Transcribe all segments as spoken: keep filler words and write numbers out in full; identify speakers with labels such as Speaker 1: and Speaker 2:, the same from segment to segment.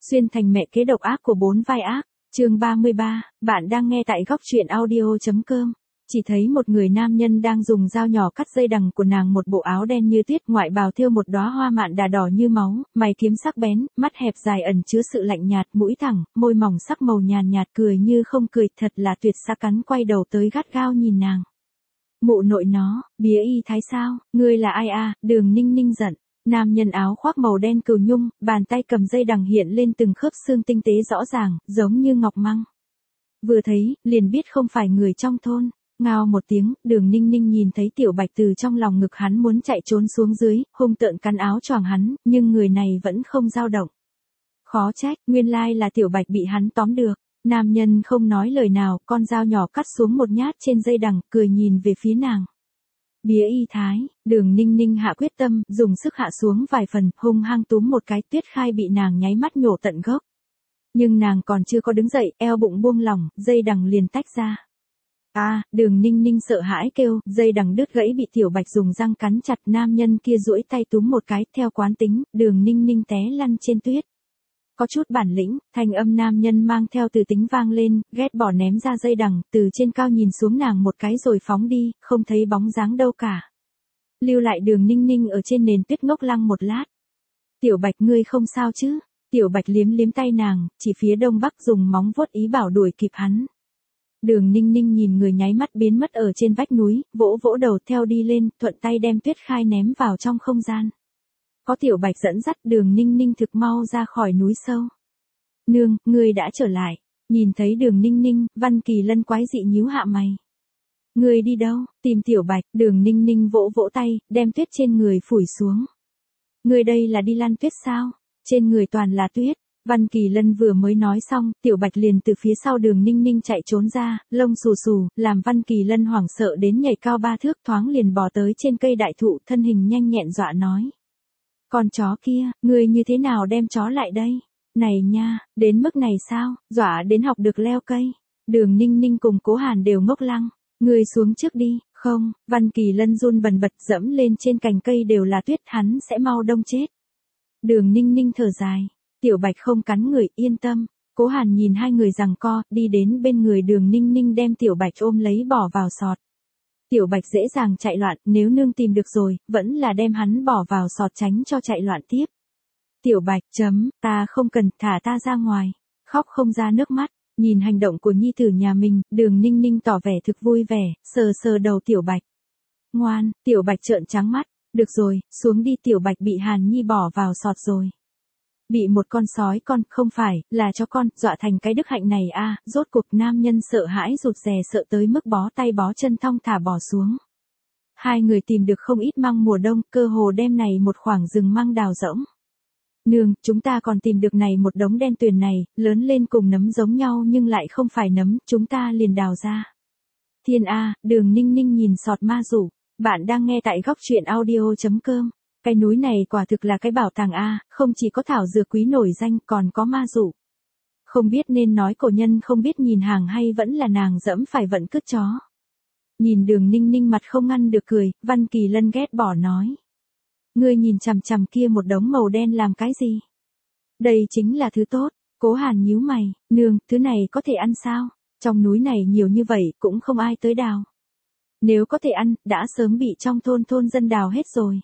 Speaker 1: Xuyên thành mẹ kế độc ác của bốn vai ác, chương ba mươi ba, bạn đang nghe tại góc truyện audio.com. Chỉ thấy một người nam nhân đang dùng dao nhỏ cắt dây đằng của nàng, một bộ áo đen như tuyết, ngoại bào thêu một đóa hoa mạn đà đỏ như máu, mày kiếm sắc bén, mắt hẹp dài ẩn chứa sự lạnh nhạt, mũi thẳng, môi mỏng sắc màu nhàn nhạt, cười như không cười, thật là tuyệt sắc, cắn quay đầu tới gắt gao nhìn nàng. Mụ nội nó, bía y thái sao, ngươi là ai a? Đường Ninh Ninh giận. Nam nhân áo khoác màu đen cừu nhung, bàn tay cầm dây đằng hiện lên từng khớp xương tinh tế rõ ràng, giống như ngọc măng. Vừa thấy, liền biết không phải người trong thôn. Ngao một tiếng, Đường Ninh Ninh nhìn thấy Tiểu Bạch từ trong lòng ngực hắn muốn chạy trốn xuống dưới, hung tợn cắn áo choàng hắn, nhưng người này vẫn không dao động. Khó trách, nguyên lai là Tiểu Bạch bị hắn tóm được. Nam nhân không nói lời nào, con dao nhỏ cắt xuống một nhát trên dây đằng, cười nhìn về phía nàng. Bía y thái, Đường Ninh Ninh hạ quyết tâm, dùng sức hạ xuống vài phần, hung hăng túm một cái, Tuyết Khai bị nàng nháy mắt nhổ tận gốc. Nhưng nàng còn chưa có đứng dậy, eo bụng buông lỏng, dây đằng liền tách ra. A, à, Đường Ninh Ninh sợ hãi kêu, dây đằng đứt gãy bị Tiểu Bạch dùng răng cắn chặt, nam nhân kia duỗi tay túm một cái, theo quán tính, Đường Ninh Ninh té lăn trên tuyết. Có chút bản lĩnh, thanh âm nam nhân mang theo từ tính vang lên, ghét bỏ ném ra dây đằng, từ trên cao nhìn xuống nàng một cái rồi phóng đi, không thấy bóng dáng đâu cả. Lưu lại Đường Ninh Ninh ở trên nền tuyết ngốc lăng một lát. Tiểu Bạch ngươi không sao chứ? Tiểu Bạch liếm liếm tay nàng, chỉ phía đông bắc dùng móng vuốt ý bảo đuổi kịp hắn. Đường Ninh Ninh nhìn người nháy mắt biến mất ở trên vách núi, vỗ vỗ đầu theo đi lên, thuận tay đem Tuyết Khai ném vào trong không gian. Có Tiểu Bạch dẫn dắt, Đường Ninh Ninh thực mau ra khỏi núi sâu. Nương, ngươi đã trở lại. Nhìn thấy Đường Ninh Ninh, Văn Kỳ Lân quái dị nhíu hạ mày. Ngươi đi đâu? Tìm Tiểu Bạch. Đường Ninh Ninh vỗ vỗ tay, đem tuyết trên người phủi xuống. Ngươi đây là đi lăn tuyết sao? Trên người toàn là tuyết. Văn Kỳ Lân vừa mới nói xong, Tiểu Bạch liền từ phía sau Đường Ninh Ninh chạy trốn ra, lông xù xù, làm Văn Kỳ Lân hoảng sợ đến nhảy cao ba thước, thoáng liền bò tới trên cây đại thụ, thân hình nhanh nhẹn dọa nói. Con chó kia, ngươi như thế nào đem chó lại đây? Này nha, đến mức này sao, dọa đến học được leo cây. Đường Ninh Ninh cùng Cố Hàn đều ngốc lăng. Ngươi xuống trước đi, không, Văn Kỳ Lân run bần bật dẫm lên trên cành cây đều là tuyết, hắn sẽ mau đông chết. Đường Ninh Ninh thở dài. Tiểu Bạch không cắn người, yên tâm. Cố Hàn nhìn hai người giằng co, đi đến bên người Đường Ninh Ninh đem Tiểu Bạch ôm lấy bỏ vào sọt. Tiểu Bạch dễ dàng chạy loạn, nếu nương tìm được rồi, vẫn là đem hắn bỏ vào sọt tránh cho chạy loạn tiếp. Tiểu Bạch, chấm, ta không cần, thả ta ra ngoài. Khóc không ra nước mắt, nhìn hành động của nhi tử nhà mình, Đường Ninh Ninh tỏ vẻ thực vui vẻ, sờ sờ đầu Tiểu Bạch. Ngoan, Tiểu Bạch trợn trắng mắt, được rồi, xuống đi. Tiểu Bạch bị Hàn Nhi bỏ vào sọt rồi. Bị một con sói con, không phải, là cho con, dọa thành cái đức hạnh này a à, rốt cuộc nam nhân sợ hãi rụt rè sợ tới mức bó tay bó chân thong thả bỏ xuống. Hai người tìm được không ít măng mùa đông, cơ hồ đem này một khoảng rừng măng đào rỗng. Nương, chúng ta còn tìm được này một đống đen tuyền này, lớn lên cùng nấm giống nhau nhưng lại không phải nấm, chúng ta liền đào ra. Thiên A, Đường Ninh Ninh nhìn sọt ma rủ, bạn đang nghe tại góc truyện audio.com. Cái núi này quả thực là cái bảo tàng a, không chỉ có thảo dược quý nổi danh, còn có ma dụ. Không biết nên nói cổ nhân không biết nhìn hàng hay vẫn là nàng dẫm phải vận cứt chó. Nhìn Đường Ninh Ninh mặt không ngăn được cười, Văn Kỳ Lân ghét bỏ nói. Ngươi nhìn chằm chằm kia một đống màu đen làm cái gì? Đây chính là thứ tốt. Cố Hàn nhíu mày, nương, thứ này có thể ăn sao? Trong núi này nhiều như vậy, cũng không ai tới đào. Nếu có thể ăn, đã sớm bị trong thôn thôn dân đào hết rồi.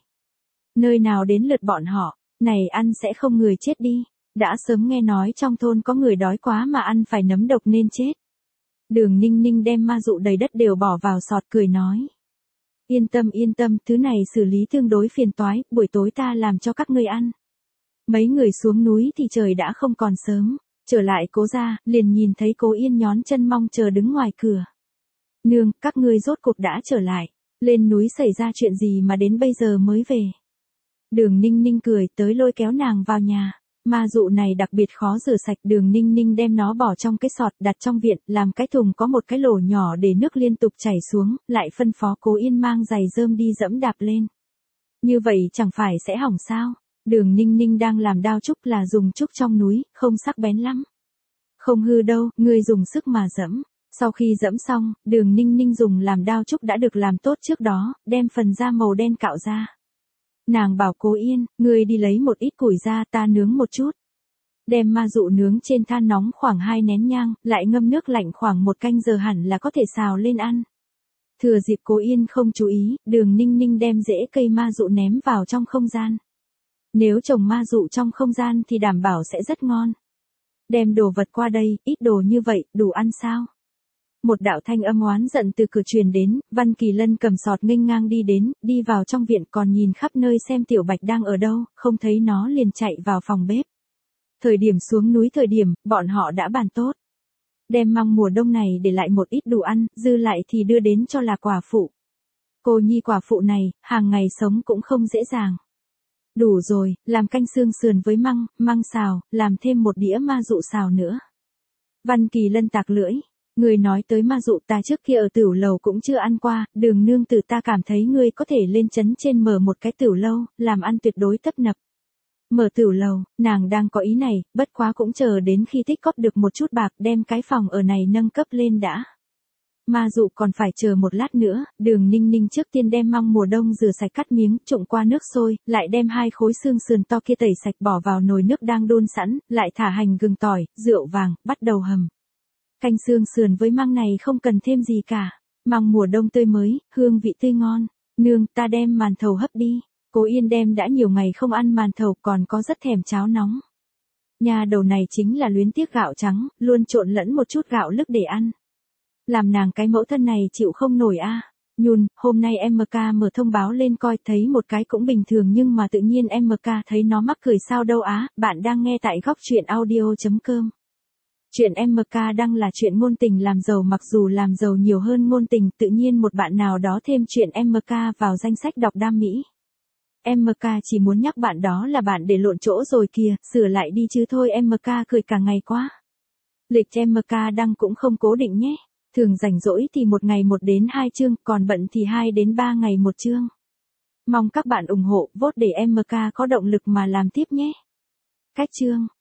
Speaker 1: Nơi nào đến lượt bọn họ, này ăn sẽ không người chết đi, đã sớm nghe nói trong thôn có người đói quá mà ăn phải nấm độc nên chết. Đường Ninh Ninh đem ma dụ đầy đất đều bỏ vào sọt cười nói. Yên tâm yên tâm, thứ này xử lý tương đối phiền toái, buổi tối ta làm cho các ngươi ăn. Mấy người xuống núi thì trời đã không còn sớm, trở lại Cố gia, liền nhìn thấy Cố Yên nhón chân mong chờ đứng ngoài cửa. Nương, các ngươi rốt cuộc đã trở lại, lên núi xảy ra chuyện gì mà đến bây giờ mới về. Đường Ninh Ninh cười tới lôi kéo nàng vào nhà. Ma dụ này đặc biệt khó rửa sạch, Đường Ninh Ninh đem nó bỏ trong cái sọt đặt trong viện, làm cái thùng có một cái lỗ nhỏ để nước liên tục chảy xuống, lại phân phó Cố Yên mang giày rơm đi dẫm đạp lên. Như vậy chẳng phải sẽ hỏng sao? Đường Ninh Ninh đang làm đao trúc là dùng trúc trong núi, không sắc bén lắm. Không hư đâu, ngươi dùng sức mà dẫm. Sau khi dẫm xong, Đường Ninh Ninh dùng làm đao trúc đã được làm tốt trước đó, đem phần da màu đen cạo ra. Nàng bảo Cố Yên, ngươi đi lấy một ít củi ra ta nướng một chút. Đem ma dụ nướng trên than nóng khoảng hai nén nhang, lại ngâm nước lạnh khoảng một canh giờ hẳn là có thể xào lên ăn. Thừa dịp Cố Yên không chú ý, Đường Ninh Ninh đem rễ cây ma dụ ném vào trong không gian. Nếu trồng ma dụ trong không gian thì đảm bảo sẽ rất ngon. Đem đồ vật qua đây, ít đồ như vậy, đủ ăn sao? Một đạo thanh âm oán giận từ cửa truyền đến, Văn Kỳ Lân cầm sọt nghênh ngang đi đến, đi vào trong viện còn nhìn khắp nơi xem Tiểu Bạch đang ở đâu, không thấy nó liền chạy vào phòng bếp. Thời điểm xuống núi thời điểm, bọn họ đã bàn tốt. Đem măng mùa đông này để lại một ít đủ ăn, dư lại thì đưa đến cho là quả phụ. Cô nhi quả phụ này, hàng ngày sống cũng không dễ dàng. Đủ rồi, làm canh xương sườn với măng, măng xào, làm thêm một đĩa ma dụ xào nữa. Văn Kỳ Lân tạc lưỡi. Người nói tới ma dụ ta trước kia ở tửu lầu cũng chưa ăn qua, Đường nương tử ta cảm thấy ngươi có thể lên trấn trên mở một cái tửu lâu, làm ăn tuyệt đối tấp nập. Mở tửu lầu, nàng đang có ý này, bất quá cũng chờ đến khi tích cóp được một chút bạc đem cái phòng ở này nâng cấp lên đã. Ma dụ còn phải chờ một lát nữa, Đường Ninh Ninh trước tiên đem măng mùa đông rửa sạch cắt miếng, trụng qua nước sôi, lại đem hai khối xương sườn to kia tẩy sạch bỏ vào nồi nước đang đun sẵn, lại thả hành gừng tỏi, rượu vàng, bắt đầu hầm. Canh xương sườn với măng này không cần thêm gì cả, măng mùa đông tươi mới, hương vị tươi ngon. Nương, ta đem màn thầu hấp đi. Cố Yên đem đã nhiều ngày không ăn màn thầu còn có rất thèm cháo nóng. Nhà đầu này chính là luyến tiếc gạo trắng, luôn trộn lẫn một chút gạo lứt để ăn. Làm nàng cái mẫu thân này chịu không nổi a. À. Nhun, hôm nay em ca mở thông báo lên coi thấy một cái cũng bình thường nhưng mà tự nhiên em ca thấy nó mắc cười sao đâu á, bạn đang nghe tại góc truyện audio chấm com. Chuyện em ca đăng là chuyện ngôn tình làm giàu mặc dù làm giàu nhiều hơn ngôn tình tự nhiên một bạn nào đó thêm chuyện em ca vào danh sách đọc đam mỹ. em ca chỉ muốn nhắc bạn đó là bạn để lộn chỗ rồi kìa, sửa lại đi chứ thôi em ca cười cả ngày quá. Lịch em ca đăng cũng không cố định nhé. Thường rảnh rỗi thì một ngày một đến hai chương, còn bận thì hai đến ba ngày một chương. Mong các bạn ủng hộ, vote để em ca có động lực mà làm tiếp nhé. Cách chương